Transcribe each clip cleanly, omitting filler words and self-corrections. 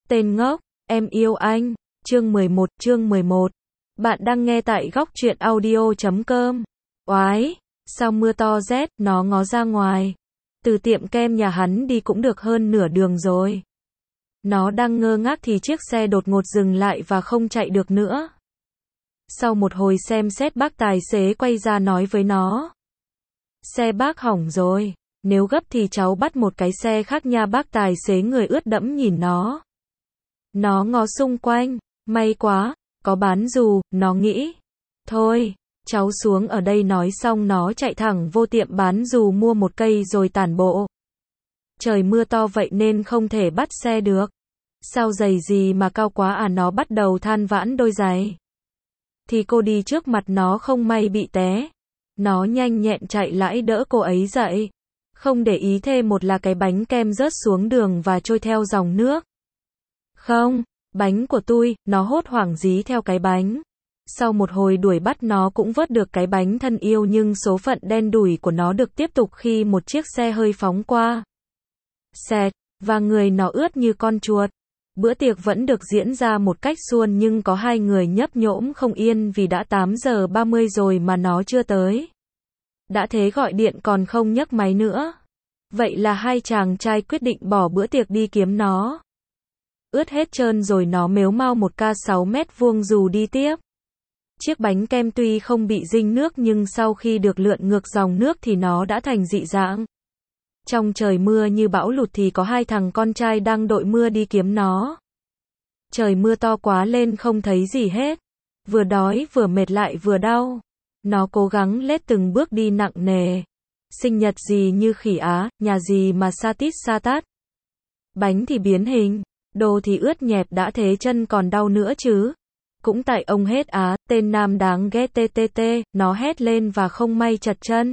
Tên ngốc, em yêu anh. Chương 11. Bạn đang nghe tại góc truyện audio.com. Oái, sao mưa to rét, nó ngó ra ngoài. Từ tiệm kem nhà hắn đi cũng được hơn nửa đường rồi. Nó đang ngơ ngác thì chiếc xe đột ngột dừng lại và không chạy được nữa. Sau một hồi xem xét, bác tài xế quay ra nói với nó. Xe bác hỏng rồi, nếu gấp thì cháu bắt một cái xe khác nha. Bác tài xế người ướt đẫm nhìn nó. Nó ngó xung quanh, may quá, có bán dù, nó nghĩ. Thôi, cháu xuống ở đây. Nói xong nó chạy thẳng vô tiệm bán dù mua một cây rồi tản bộ. Trời mưa to vậy nên không thể bắt xe được. Sao giày gì mà cao quá à, nó bắt đầu than vãn đôi giày. Thì cô đi trước mặt nó không may bị té. Nó nhanh nhẹn chạy lại đỡ cô ấy dậy. Không để ý thêm một là cái bánh kem rớt xuống đường và trôi theo dòng nước. Không, bánh của tôi, nó hốt hoảng dí theo cái bánh. Sau một hồi đuổi bắt nó cũng vớt được cái bánh thân yêu, nhưng số phận đen đủi của nó được tiếp tục khi một chiếc xe hơi phóng qua. Xẹt, và người nó ướt như con chuột. Bữa tiệc vẫn được diễn ra một cách suôn, nhưng có hai người nhấp nhổm không yên vì đã 8:30 rồi mà nó chưa tới. Đã thế gọi điện còn không nhấc máy nữa. Vậy là hai chàng trai quyết định bỏ bữa tiệc đi kiếm nó. Ướt hết trơn rồi nó mếu mao một ca 6 mét vuông dù đi tiếp. Chiếc bánh kem tuy không bị dinh nước nhưng sau khi được lượn ngược dòng nước thì nó đã thành dị dạng. Trong trời mưa như bão lụt thì có hai thằng con trai đang đội mưa đi kiếm nó. Trời mưa to quá lên không thấy gì hết. Vừa đói vừa mệt lại vừa đau. Nó cố gắng lết từng bước đi nặng nề. Sinh nhật gì như khỉ Á, nhà gì mà sa tít sa tát. Bánh thì biến hình, đồ thì ướt nhẹp, đã thế chân còn đau nữa chứ. Cũng tại ông hết Á, tên nam đáng ghét TTT, nó hét lên và không may trật chân.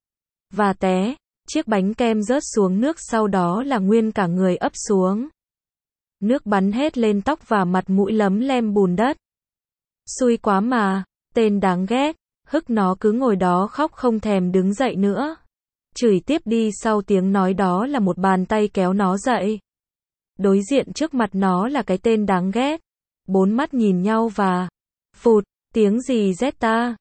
Và té, chiếc bánh kem rớt xuống nước, sau đó là nguyên cả người ấp xuống. Nước bắn hết lên tóc và mặt mũi lấm lem bùn đất. Xui quá mà, tên đáng ghét, hức nó cứ ngồi đó khóc không thèm đứng dậy nữa. Chửi tiếp đi, sau tiếng nói đó là một bàn tay kéo nó dậy. Đối diện trước mặt nó là cái tên đáng ghét. Bốn mắt nhìn nhau và phụt, tiếng gì zeta,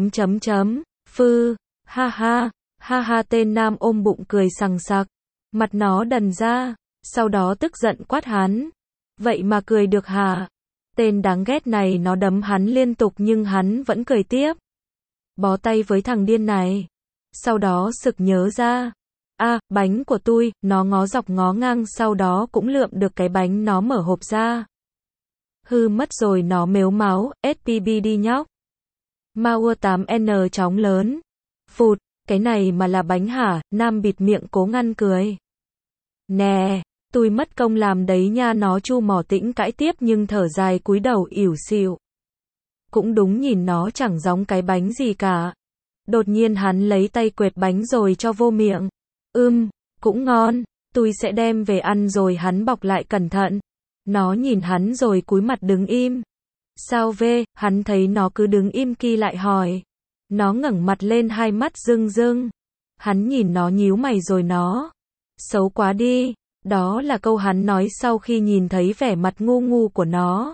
phư, ha ha, tên nam ôm bụng cười sằng sặc. Mặt nó đần ra, sau đó tức giận quát hắn. Vậy mà cười được hả? Tên đáng ghét này nó đấm hắn liên tục nhưng hắn vẫn cười tiếp. Bó tay với thằng điên này. Sau đó sực nhớ ra. Bánh của tôi, nó ngó dọc ngó ngang, sau đó cũng lượm được cái bánh, nó mở hộp ra. Hư mất rồi, nó mếu máu, SPB đi nhóc. Mao 8N chóng lớn. Phụt, cái này mà là bánh hả? Nam bịt miệng cố ngăn cười. Nè, tôi mất công làm đấy nha, nó chu mỏ tĩnh cãi tiếp nhưng thở dài cúi đầu ỉu xìu. Cũng đúng, nhìn nó chẳng giống cái bánh gì cả. Đột nhiên hắn lấy tay quệt bánh rồi cho vô miệng. Cũng ngon, tôi sẽ đem về ăn rồi. Hắn bọc lại cẩn thận. Nó nhìn hắn rồi cúi mặt đứng im. Sao về? Hắn thấy nó cứ đứng im kỳ lại hỏi. Nó ngẩng mặt lên, hai mắt rưng rưng. Hắn nhìn nó nhíu mày rồi nó. Xấu quá đi. Đó là câu hắn nói sau khi nhìn thấy vẻ mặt ngu ngu của nó.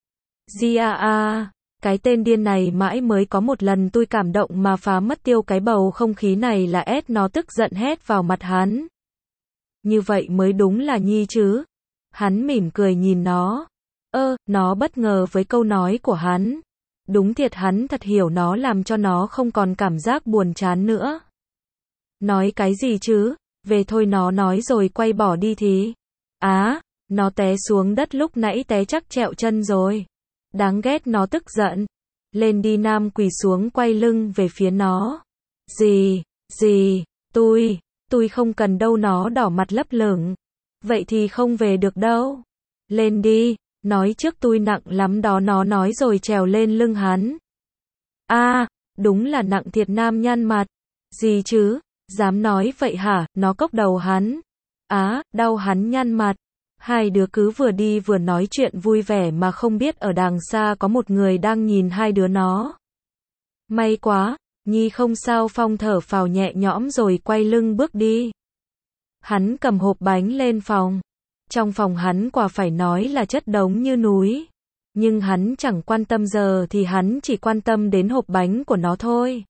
Cái tên điên này mãi mới có một lần tôi cảm động mà phá mất tiêu cái bầu không khí này là ép. Nó tức giận hét vào mặt hắn. Như vậy mới đúng là nhi chứ. Hắn mỉm cười nhìn nó. Nó bất ngờ với câu nói của hắn. Đúng thiệt, hắn thật hiểu nó, làm cho nó không còn cảm giác buồn chán nữa. Nói cái gì chứ? Về thôi, nó nói rồi quay bỏ đi thì. Nó té xuống đất, lúc nãy té chắc trẹo chân rồi. Đáng ghét, nó tức giận. Lên đi. Nam quỳ xuống quay lưng về phía nó. Gì, tôi không cần đâu. Nó đỏ mặt lấp lửng. Vậy thì không về được đâu. Lên đi, nói trước tôi nặng lắm đó, nó nói rồi trèo lên lưng hắn. Đúng là nặng thiệt. Nam nhăn mặt. Gì chứ, dám nói vậy hả? Nó cốc đầu hắn. Đau. Hắn nhăn mặt. Hai đứa cứ vừa đi vừa nói chuyện vui vẻ mà không biết ở đằng xa có một người đang nhìn hai đứa nó. May quá, Nhi không sao. Phong thở phào nhẹ nhõm rồi quay lưng bước đi. Hắn cầm hộp bánh lên phòng. Trong phòng hắn quả phải nói là chất đống như núi. Nhưng hắn chẳng quan tâm, giờ thì hắn chỉ quan tâm đến hộp bánh của nó thôi.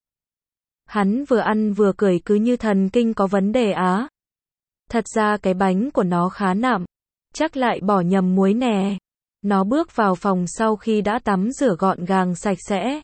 Hắn vừa ăn vừa cười cứ như thần kinh có vấn đề á. Thật ra cái bánh của nó khá nặng, chắc lại bỏ nhầm muối nè. Nó bước vào phòng sau khi đã tắm rửa gọn gàng sạch sẽ.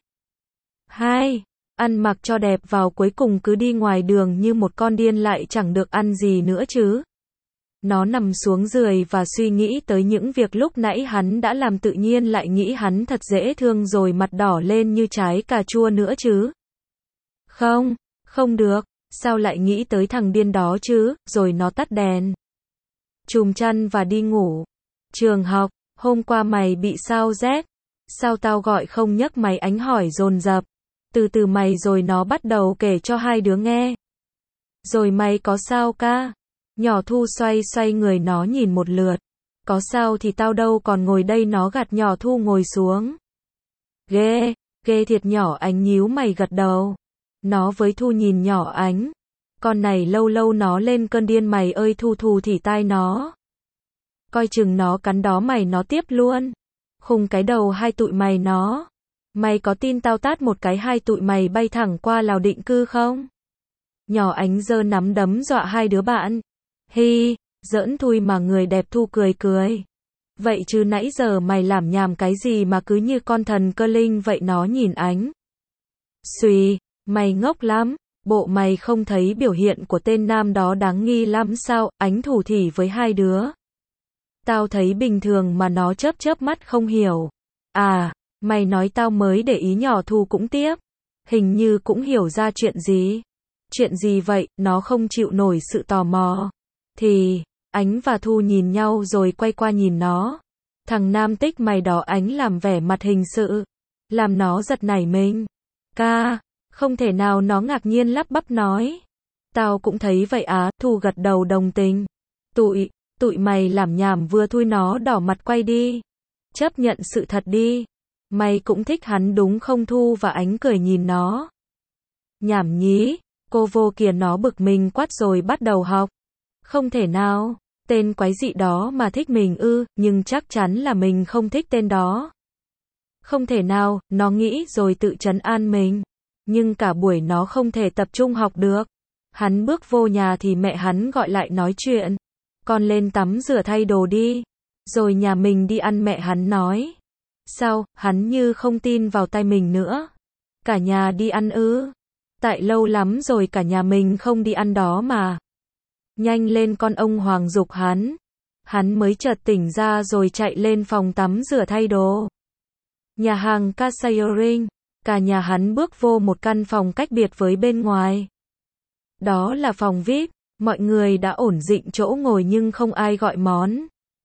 2. Ăn mặc cho đẹp vào cuối cùng cứ đi ngoài đường như một con điên lại chẳng được ăn gì nữa chứ. Nó nằm xuống giường và suy nghĩ tới những việc lúc nãy hắn đã làm, tự nhiên lại nghĩ hắn thật dễ thương rồi mặt đỏ lên như trái cà chua nữa chứ. Không, không được, sao lại nghĩ tới thằng điên đó chứ, rồi nó tắt đèn, chùm chăn và đi ngủ. Trường học, hôm qua mày bị sao rét? Sao tao gọi không nhấc máy? Ánh hỏi dồn dập. Từ từ mày, rồi nó bắt đầu kể cho hai đứa nghe. Rồi mày có sao ca? Nhỏ Thu xoay xoay người nó nhìn một lượt. Có sao thì tao đâu còn ngồi đây. Nó gạt nhỏ Thu ngồi xuống. Ghê, ghê thiệt. Nhỏ Ánh nhíu mày gật đầu. Nó với Thu nhìn nhỏ Ánh. Con này lâu lâu nó lên cơn điên mày ơi. Thu Thu thì tai nó. Coi chừng nó cắn đó mày. Nó tiếp luôn. Khùng cái đầu hai tụi mày nó. Mày có tin tao tát một cái hai tụi mày bay thẳng qua Lào định cư không? Nhỏ Ánh giơ nắm đấm dọa hai đứa bạn. Hi, giỡn thui mà. Người đẹp Thu cười cười. Vậy chứ nãy giờ mày làm nhảm cái gì mà cứ như con thần cơ linh vậy? Nó nhìn Ánh. Xùi, mày ngốc lắm. Bộ mày không thấy biểu hiện của tên nam đó đáng nghi lắm sao? Ánh thủ thỉ với hai đứa. Tao thấy bình thường mà. Nó chớp chớp mắt không hiểu. À, mày nói tao mới để ý. Nhỏ Thu cũng tiếp. Hình như cũng hiểu ra chuyện gì. Chuyện gì vậy? Nó không chịu nổi sự tò mò. Thì, Ánh và Thu nhìn nhau rồi quay qua nhìn nó. Thằng nam tích mày đó. Ánh làm vẻ mặt hình sự. Làm nó giật nảy mình. Ca, không thể nào. Nó ngạc nhiên lắp bắp nói. Tao cũng thấy vậy á. Thu gật đầu đồng tình. Tụi mày làm nhảm vừa thui. Nó đỏ mặt quay đi. Chấp nhận sự thật đi. Mày cũng thích hắn đúng không? Thu và Ánh cười nhìn nó. Nhảm nhí, cô vô kìa. Nó bực mình quát rồi bắt đầu học. Không thể nào, tên quái dị đó mà thích mình ư? Nhưng chắc chắn là mình không thích tên đó. Không thể nào, nó nghĩ rồi tự trấn an mình. Nhưng cả buổi nó không thể tập trung học được. Hắn bước vô nhà thì mẹ hắn gọi lại nói chuyện. Con lên tắm rửa thay đồ đi. Rồi nhà mình đi ăn. Mẹ hắn nói. Sao? Hắn như không tin vào tai mình nữa. Cả nhà đi ăn ư? Tại lâu lắm rồi cả nhà mình không đi ăn đó mà. Nhanh lên con. Ông Hoàng giục hắn. Hắn mới chợt tỉnh ra rồi chạy lên phòng tắm rửa thay đồ. Nhà hàng Casayering. Cả nhà hắn bước vô một căn phòng cách biệt với bên ngoài. Đó là phòng VIP. Mọi người đã ổn định chỗ ngồi nhưng không ai gọi món.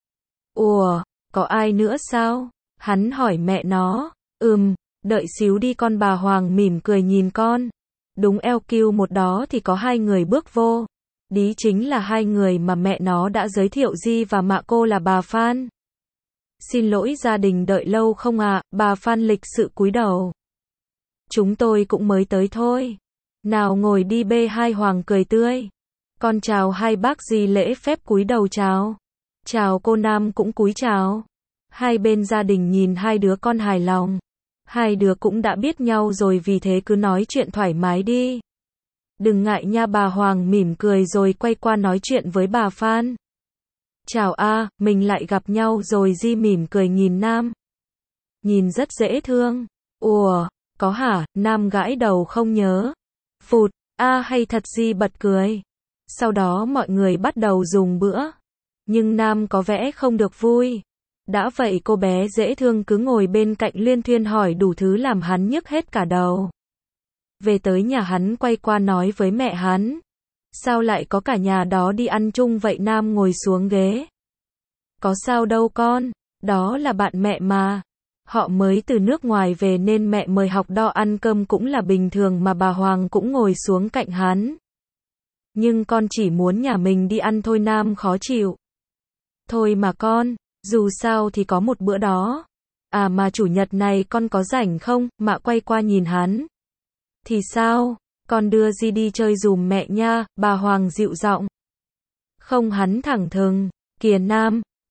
Ủa, có ai nữa sao? Hắn hỏi mẹ nó. Đợi xíu đi con. Bà Hoàng mỉm cười nhìn con. Đúng LQ một đó thì có hai người bước vô. Đó chính là hai người mà mẹ nó đã giới thiệu. Di và mạ cô là bà Phan. Xin lỗi gia đình đợi lâu không ạ? Bà Phan lịch sự cúi đầu. Chúng tôi cũng mới tới thôi. Nào ngồi đi. B2 Hoàng cười tươi. Con chào hai bác. Di lễ phép cúi đầu chào. Chào cô. Nam cũng cúi chào. Hai bên gia đình nhìn hai đứa con hài lòng. Hai đứa cũng đã biết nhau rồi vì thế cứ nói chuyện thoải mái đi. Đừng ngại nha. Bà Hoàng mỉm cười rồi quay qua nói chuyện với bà Phan. Chào a, mình lại gặp nhau rồi. Di mỉm cười nhìn Nam. Nhìn rất dễ thương. Ủa, có hả? Nam gãi đầu không nhớ. Phụt, hay thật. Di bật cười. Sau đó mọi người bắt đầu dùng bữa. Nhưng Nam có vẻ không được vui. Đã vậy cô bé dễ thương cứ ngồi bên cạnh luyên thuyên hỏi đủ thứ làm hắn nhức hết cả đầu. Về tới nhà hắn quay qua nói với mẹ hắn. Sao lại có cả nhà đó đi ăn chung vậy? Nam ngồi xuống ghế. Có sao đâu con, đó là bạn mẹ mà. Họ mới từ nước ngoài về nên mẹ mời học đo ăn cơm cũng là bình thường mà. Bà Hoàng cũng ngồi xuống cạnh hắn. Nhưng con chỉ muốn nhà mình đi ăn thôi. Nam khó chịu. Thôi mà con, dù sao thì có một bữa đó. À mà chủ nhật này con có rảnh không? Mạ quay qua nhìn hắn. Thì sao? Con đưa Di đi chơi dùm mẹ nha. Bà Hoàng dịu giọng. Không, hắn thẳng thừng. Kìa Nam,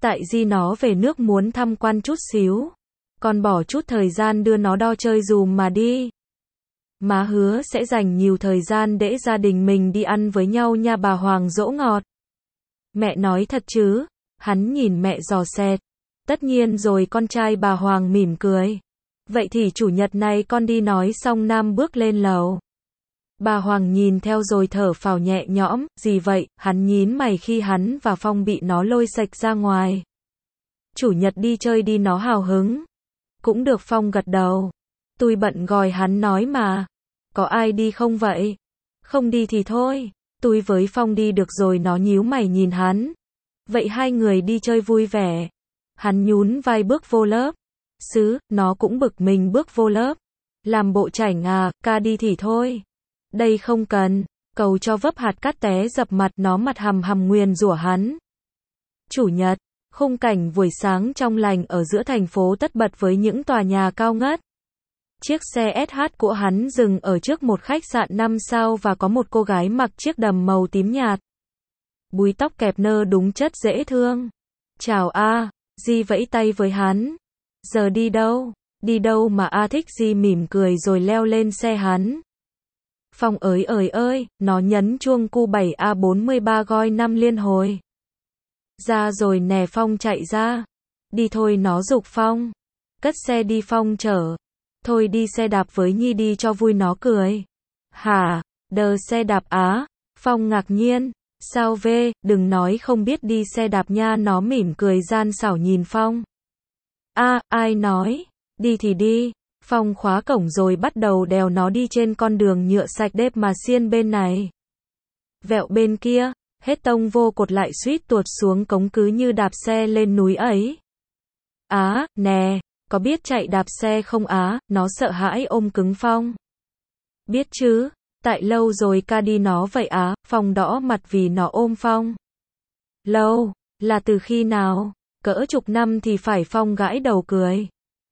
Tại Di nó về nước muốn tham quan chút xíu. Còn bỏ chút thời gian đưa nó đo chơi dùm mà đi. Má hứa sẽ dành nhiều thời gian để gia đình mình đi ăn với nhau nha bà Hoàng dỗ ngọt. Mẹ nói thật chứ? Hắn nhìn mẹ dò xét. Tất nhiên rồi con trai bà Hoàng mỉm cười. Vậy thì chủ nhật này con đi nói xong Nam bước lên lầu. Bà Hoàng nhìn theo rồi thở phào nhẹ nhõm, gì vậy, hắn nhín mày khi hắn và Phong bị nó lôi sạch ra ngoài. Chủ nhật đi chơi đi nó hào hứng. Cũng được Phong gật đầu. Tôi bận gọi hắn nói mà. Có ai đi không vậy? Không đi thì thôi. Tôi với Phong đi được rồi nó nhíu mày nhìn hắn. Vậy hai người đi chơi vui vẻ. Hắn nhún vai bước vô lớp. Nó cũng bực mình bước vô lớp. Làm bộ chảnh à, ca đi thì thôi. Đây không cần. Cầu cho vấp hạt cát té dập mặt nó mặt hầm hầm nguyền rủa hắn. Chủ nhật, khung cảnh buổi sáng trong lành ở giữa thành phố tất bật với những tòa nhà cao ngất. Chiếc xe SH của hắn dừng ở trước một khách sạn 5 sao và có một cô gái mặc chiếc đầm màu tím nhạt. Búi tóc kẹp nơ đúng chất dễ thương. Chào a, Di vẫy tay với hắn. Giờ đi đâu? Đi đâu mà a thích Di mỉm cười rồi leo lên xe hắn. Phong ơi, nó nhấn chuông cu 7A43 goi 5 liên hồi. Ra rồi nè Phong chạy ra. Đi thôi nó giục Phong. Cất xe đi Phong chở. Thôi đi xe đạp với Nhi đi cho vui nó cười. Hả? Đờ xe đạp á? Phong ngạc nhiên. Sao về, đừng nói không biết đi xe đạp nha nó mỉm cười gian xảo nhìn Phong. Ai nói? Đi thì đi. Phong khóa cổng rồi bắt đầu đèo nó đi trên con đường nhựa sạch đếp mà xiên bên này. Vẹo bên kia, hết tông vô cột lại suýt tuột xuống cống cứ như đạp xe lên núi ấy. Nè, có biết chạy đạp xe không á, nó sợ hãi ôm cứng Phong. Biết chứ, tại lâu rồi ca đi nó vậy á, Phong đỏ mặt vì nó ôm Phong. Lâu, là từ khi nào? Cỡ chục năm thì phải Phong gãi đầu cười.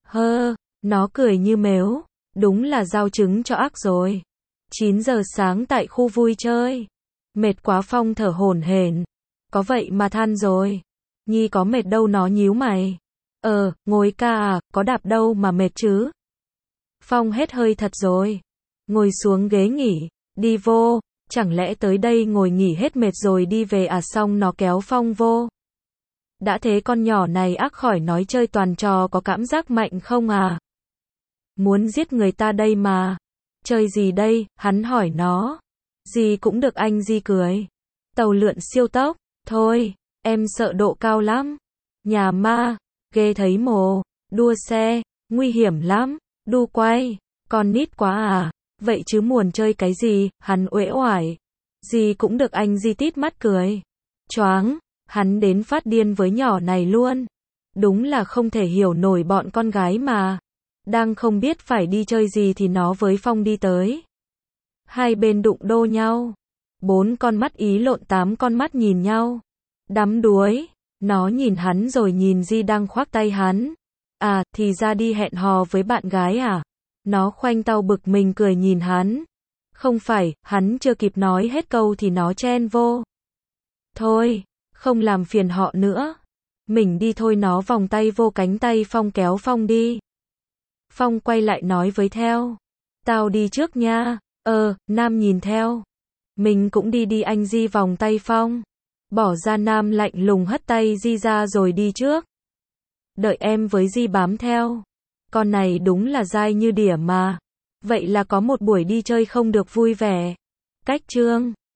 Nó cười như mếu, đúng là giao trứng cho ác rồi. 9 giờ sáng tại khu vui chơi. Mệt quá Phong thở hổn hển. Có vậy mà than rồi. Nhi có mệt đâu nó nhíu mày. Ngồi ca à, có đạp đâu mà mệt chứ. Phong hết hơi thật rồi. Ngồi xuống ghế nghỉ, đi vô, chẳng lẽ tới đây ngồi nghỉ hết mệt rồi đi về à xong nó kéo Phong vô. Đã thế con nhỏ này ác khỏi nói chơi toàn trò có cảm giác mạnh không à. Muốn giết người ta đây mà. Chơi gì đây, hắn hỏi nó. Gì cũng được anh Di cười. Tàu lượn siêu tốc, thôi, em sợ độ cao lắm. Nhà ma, ghê thấy mồ, đua xe, nguy hiểm lắm, đu quay, con nít quá à. Vậy chứ muốn chơi cái gì, hắn uể oải. Gì cũng được anh Di tít mắt cười. Choáng, hắn đến phát điên với nhỏ này luôn. Đúng là không thể hiểu nổi bọn con gái mà. Đang không biết phải đi chơi gì thì nó với Phong đi tới. Hai bên đụng đô nhau. 4 con mắt ý lộn 8 con mắt nhìn nhau. Đắm đuối. Nó nhìn hắn rồi nhìn Di đang khoác tay hắn. Thì ra đi hẹn hò với bạn gái à? Nó khoanh tao bực mình cười nhìn hắn. Không phải, hắn chưa kịp nói hết câu thì nó chen vô. Thôi, không làm phiền họ nữa. Mình đi thôi nó vòng tay vô cánh tay Phong kéo Phong đi. Phong quay lại nói với theo. Tao đi trước nha. Nam nhìn theo. Mình cũng đi anh Di vòng tay Phong. Bỏ ra Nam lạnh lùng hất tay Di ra rồi đi trước. Đợi em với Di bám theo. Con này đúng là dai như đỉa mà. Vậy là có một buổi đi chơi không được vui vẻ. Cách chương